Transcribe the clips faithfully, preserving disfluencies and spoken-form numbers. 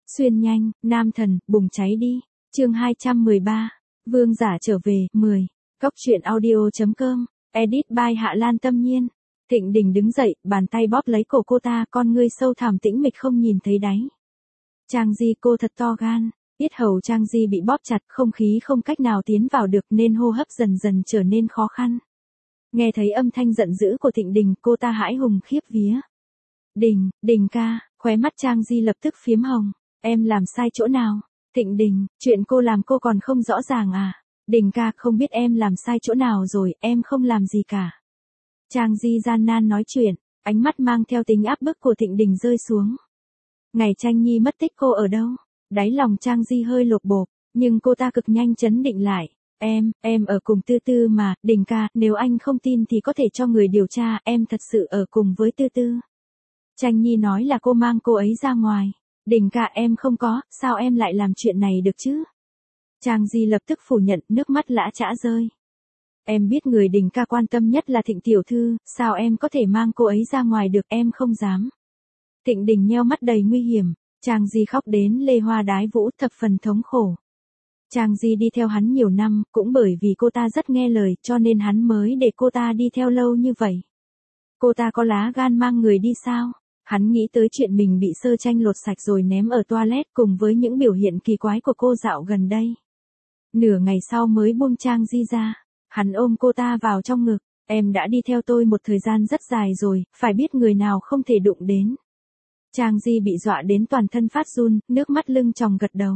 Xuyên nhanh, nam thần, bùng cháy đi. Chương hai trăm mười ba. Vương giả trở về, mười. Cốc truyện audio.com, edit by Hạ Lan Tâm Nhiên. Thịnh Đình đứng dậy, bàn tay bóp lấy cổ cô ta, con ngươi sâu thẳm tĩnh mịch không nhìn thấy đáy. Trang Di, cô thật to gan. Yết hầu Trang Di bị bóp chặt, không khí không cách nào tiến vào được nên hô hấp dần dần trở nên khó khăn. Nghe thấy âm thanh giận dữ của Thịnh Đình, cô ta hãi hùng khiếp vía. Đình, Đình ca, khóe mắt Trang Di lập tức phiếm hồng. Em làm sai chỗ nào? Thịnh Đình, chuyện cô làm cô còn không rõ ràng à? Đình ca, không biết em làm sai chỗ nào rồi, em không làm gì cả. Trang Di gian nan nói chuyện, ánh mắt mang theo tính áp bức của Thịnh Đình rơi xuống. Ngày Tranh Nhi mất tích cô ở đâu? Đáy lòng Trang Di hơi lột bột, nhưng cô ta cực nhanh trấn định lại. Em, em ở cùng Tư Tư mà, Đình ca, nếu anh không tin thì có thể cho người điều tra, em thật sự ở cùng với Tư Tư. Tranh Nhi nói là cô mang cô ấy ra ngoài. Đình ca, em không có, sao em lại làm chuyện này được chứ? Trang Di lập tức phủ nhận, nước mắt lã chã rơi. Em biết người Đình ca quan tâm nhất là Thịnh tiểu thư, sao em có thể mang cô ấy ra ngoài được, em không dám. Thịnh Đình nheo mắt đầy nguy hiểm, Trang Di khóc đến lê hoa đái vũ, thập phần thống khổ. Trang Di đi theo hắn nhiều năm, cũng bởi vì cô ta rất nghe lời cho nên hắn mới để cô ta đi theo lâu như vậy. Cô ta có lá gan mang người đi sao? Hắn nghĩ tới chuyện mình bị Sơ Tranh lột sạch rồi ném ở toilet cùng với những biểu hiện kỳ quái của cô dạo gần đây. Nửa ngày sau mới buông Trang Di ra, hắn ôm cô ta vào trong ngực, em đã đi theo tôi một thời gian rất dài rồi, phải biết người nào không thể đụng đến. Trang Di bị dọa đến toàn thân phát run, nước mắt lưng tròng gật đầu.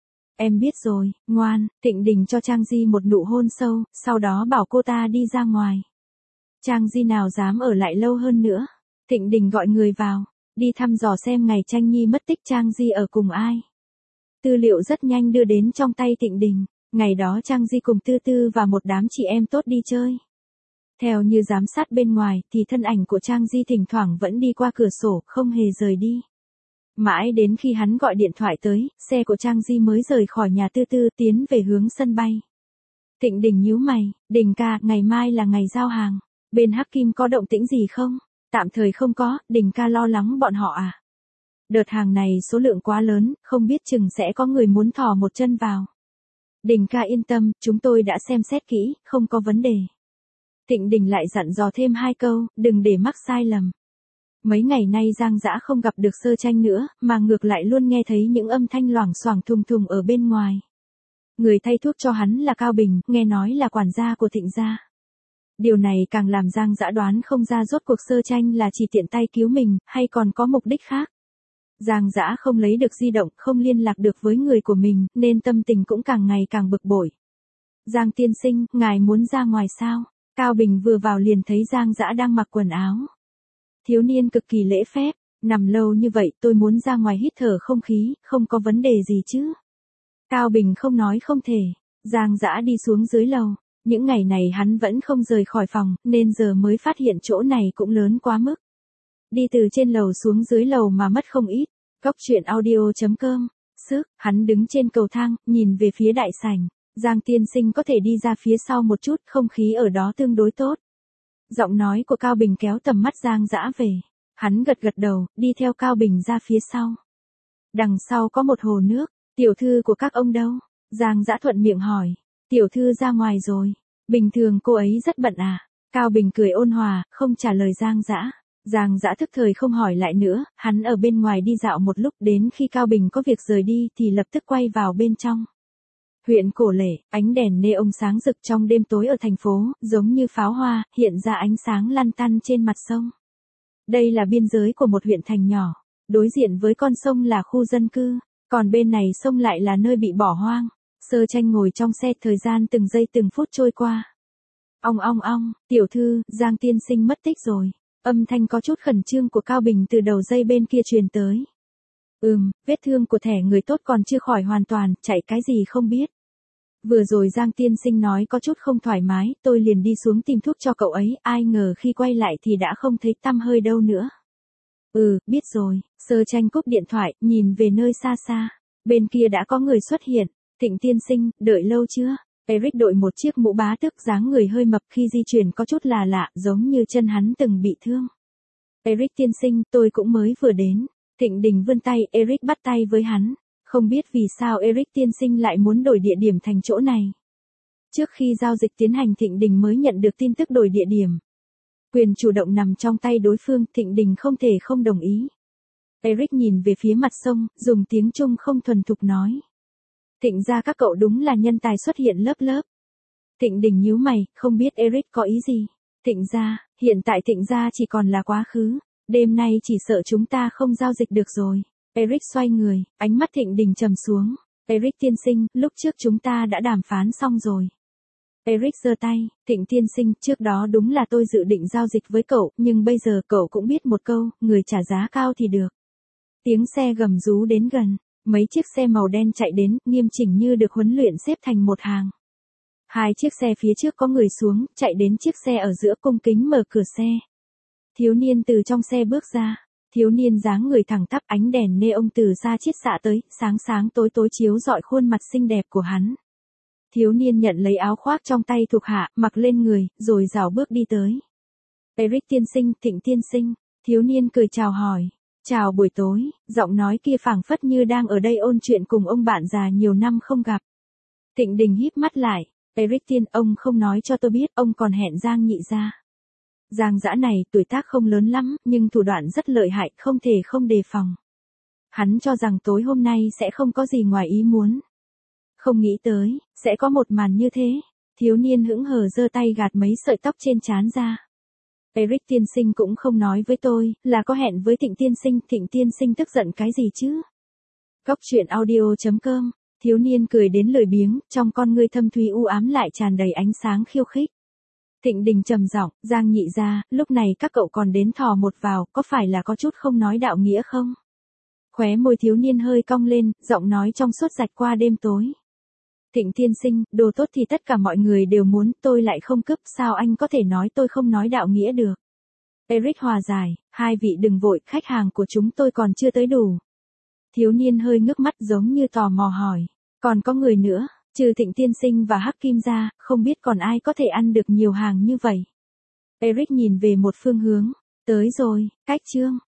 Em biết rồi, ngoan. Thịnh Đình cho Trang Di một nụ hôn sâu, sau đó bảo cô ta đi ra ngoài. Trang Di nào dám ở lại lâu hơn nữa. Thịnh Đình gọi người vào, đi thăm dò xem ngày Tranh Nhi mất tích Trang Di ở cùng ai. Tư liệu rất nhanh đưa đến trong tay Thịnh Đình, ngày đó Trang Di cùng Tư Tư và một đám chị em tốt đi chơi. Theo như giám sát bên ngoài thì thân ảnh của Trang Di thỉnh thoảng vẫn đi qua cửa sổ, không hề rời đi. Mãi đến khi hắn gọi điện thoại tới, xe của Trang Di mới rời khỏi nhà Tư Tư tiến về hướng sân bay. Thịnh Đình nhíu mày, Đình ca, ngày mai là ngày giao hàng, bên Hắc Kim có động tĩnh gì không? Tạm thời không có, Đình ca lo lắng bọn họ à? Đợt hàng này số lượng quá lớn, không biết chừng sẽ có người muốn thò một chân vào. Đình ca yên tâm, chúng tôi đã xem xét kỹ, không có vấn đề. Thịnh Đình lại dặn dò thêm hai câu, đừng để mắc sai lầm. Mấy ngày nay Giang Dã không gặp được Sơ Tranh nữa, mà ngược lại luôn nghe thấy những âm thanh loảng xoảng thùng thùng ở bên ngoài. Người thay thuốc cho hắn là Cao Bình, nghe nói là quản gia của Thịnh gia. Điều này càng làm Giang Dã đoán không ra rốt cuộc Sơ Tranh là chỉ tiện tay cứu mình, hay còn có mục đích khác. Giang Dã không lấy được di động, không liên lạc được với người của mình, nên tâm tình cũng càng ngày càng bực bội. Giang tiên sinh, ngài muốn ra ngoài sao? Cao Bình vừa vào liền thấy Giang Dã đang mặc quần áo. Thiếu niên cực kỳ lễ phép, nằm lâu như vậy tôi muốn ra ngoài hít thở không khí, không có vấn đề gì chứ. Cao Bình không nói không thể, Giang Dã đi xuống dưới lầu, những ngày này hắn vẫn không rời khỏi phòng, nên giờ mới phát hiện chỗ này cũng lớn quá mức. Đi từ trên lầu xuống dưới lầu mà mất không ít, cốc truyện audio.com, sức, hắn đứng trên cầu thang, nhìn về phía đại sảnh, Giang tiên sinh có thể đi ra phía sau một chút, không khí ở đó tương đối tốt. Giọng nói của Cao Bình kéo tầm mắt Giang Dã về. Hắn gật gật đầu, đi theo Cao Bình ra phía sau. Đằng sau có một hồ nước, tiểu thư của các ông đâu? Giang Dã thuận miệng hỏi. Tiểu thư ra ngoài rồi. Bình thường cô ấy rất bận à? Cao Bình cười ôn hòa, không trả lời Giang Dã. Giang Dã thức thời không hỏi lại nữa, hắn ở bên ngoài đi dạo một lúc, đến khi Cao Bình có việc rời đi thì lập tức quay vào bên trong. Huyện Cổ Lễ, ánh đèn neon sáng rực trong đêm tối ở thành phố, giống như pháo hoa, hiện ra ánh sáng lăn tăn trên mặt sông. Đây là biên giới của một huyện thành nhỏ, đối diện với con sông là khu dân cư, còn bên này sông lại là nơi bị bỏ hoang. Sơ Tranh ngồi trong xe, thời gian từng giây từng phút trôi qua. Ong ong ong, tiểu thư, Giang tiên sinh mất tích rồi. Âm thanh có chút khẩn trương của Cao Bình từ đầu dây bên kia truyền tới. Ừm, vết thương của thẻ người tốt còn chưa khỏi hoàn toàn, chạy cái gì không biết. Vừa rồi Giang tiên sinh nói có chút không thoải mái, tôi liền đi xuống tìm thuốc cho cậu ấy, ai ngờ khi quay lại thì đã không thấy tăm hơi đâu nữa. Ừ, biết rồi. Sơ Tranh cúp điện thoại, nhìn về nơi xa xa. Bên kia đã có người xuất hiện. Thịnh tiên sinh, đợi lâu chưa? Eric đội một chiếc mũ bá tước, dáng người hơi mập, khi di chuyển có chút là lạ, giống như chân hắn từng bị thương. Eric tiên sinh, tôi cũng mới vừa đến. Thịnh Đình vươn tay, Eric bắt tay với hắn. Không biết vì sao Eric tiên sinh lại muốn đổi địa điểm thành chỗ này. Trước khi giao dịch tiến hành Thịnh Đình mới nhận được tin tức đổi địa điểm. Quyền chủ động nằm trong tay đối phương, Thịnh Đình không thể không đồng ý. Eric nhìn về phía mặt sông, dùng tiếng Trung không thuần thục nói. Thịnh gia các cậu đúng là nhân tài xuất hiện lớp lớp. Thịnh Đình nhíu mày, không biết Eric có ý gì. Thịnh gia, hiện tại Thịnh gia chỉ còn là quá khứ. Đêm nay chỉ sợ chúng ta không giao dịch được rồi. Eric xoay người, ánh mắt Thịnh Đình trầm xuống. Eric tiên sinh, lúc trước chúng ta đã đàm phán xong rồi. Eric giơ tay, Thịnh tiên sinh, trước đó đúng là tôi dự định giao dịch với cậu, nhưng bây giờ cậu cũng biết một câu, người trả giá cao thì được. Tiếng xe gầm rú đến gần, mấy chiếc xe màu đen chạy đến, nghiêm chỉnh như được huấn luyện xếp thành một hàng. Hai chiếc xe phía trước có người xuống, chạy đến chiếc xe ở giữa cung kính mở cửa xe. Thiếu niên từ trong xe bước ra, thiếu niên dáng người thẳng tắp, ánh đèn neon từ xa chiết xạ tới, sáng sáng tối tối chiếu rọi khuôn mặt xinh đẹp của hắn. Thiếu niên nhận lấy áo khoác trong tay thuộc hạ, mặc lên người, rồi rảo bước đi tới. Eric tiên sinh, Thịnh tiên sinh, thiếu niên cười chào hỏi. Chào buổi tối, giọng nói kia phảng phất như đang ở đây ôn chuyện cùng ông bạn già nhiều năm không gặp. Thịnh Đình híp mắt lại, Eric tiên, ông không nói cho tôi biết, ông còn hẹn Giang nhị ra. Giang dã này tuổi tác không lớn lắm, nhưng thủ đoạn rất lợi hại, không thể không đề phòng. Hắn cho rằng tối hôm nay sẽ không có gì ngoài ý muốn. Không nghĩ tới, sẽ có một màn như thế. Thiếu niên hững hờ giơ tay gạt mấy sợi tóc trên trán ra. Eric tiên sinh cũng không nói với tôi, là có hẹn với Thịnh tiên sinh, Thịnh tiên sinh tức giận cái gì chứ? Cóc truyện audio chấm com, thiếu niên cười đến lười biếng, trong con ngươi thâm thúy u ám lại tràn đầy ánh sáng khiêu khích. Thịnh Đình trầm giọng, Giang nhị ra, lúc này các cậu còn đến thò một vào, có phải là có chút không nói đạo nghĩa không? Khóe môi thiếu niên hơi cong lên, giọng nói trong suốt rạch qua đêm tối. Thịnh tiên sinh, đồ tốt thì tất cả mọi người đều muốn, tôi lại không cướp, sao anh có thể nói tôi không nói đạo nghĩa được? Eric hòa giải, hai vị đừng vội, khách hàng của chúng tôi còn chưa tới đủ. Thiếu niên hơi ngước mắt giống như tò mò hỏi, còn có người nữa, trừ Thịnh tiên sinh và Hắc Kim ra, không biết còn ai có thể ăn được nhiều hàng như vậy. Eric nhìn về một phương hướng, tới rồi, cách chương.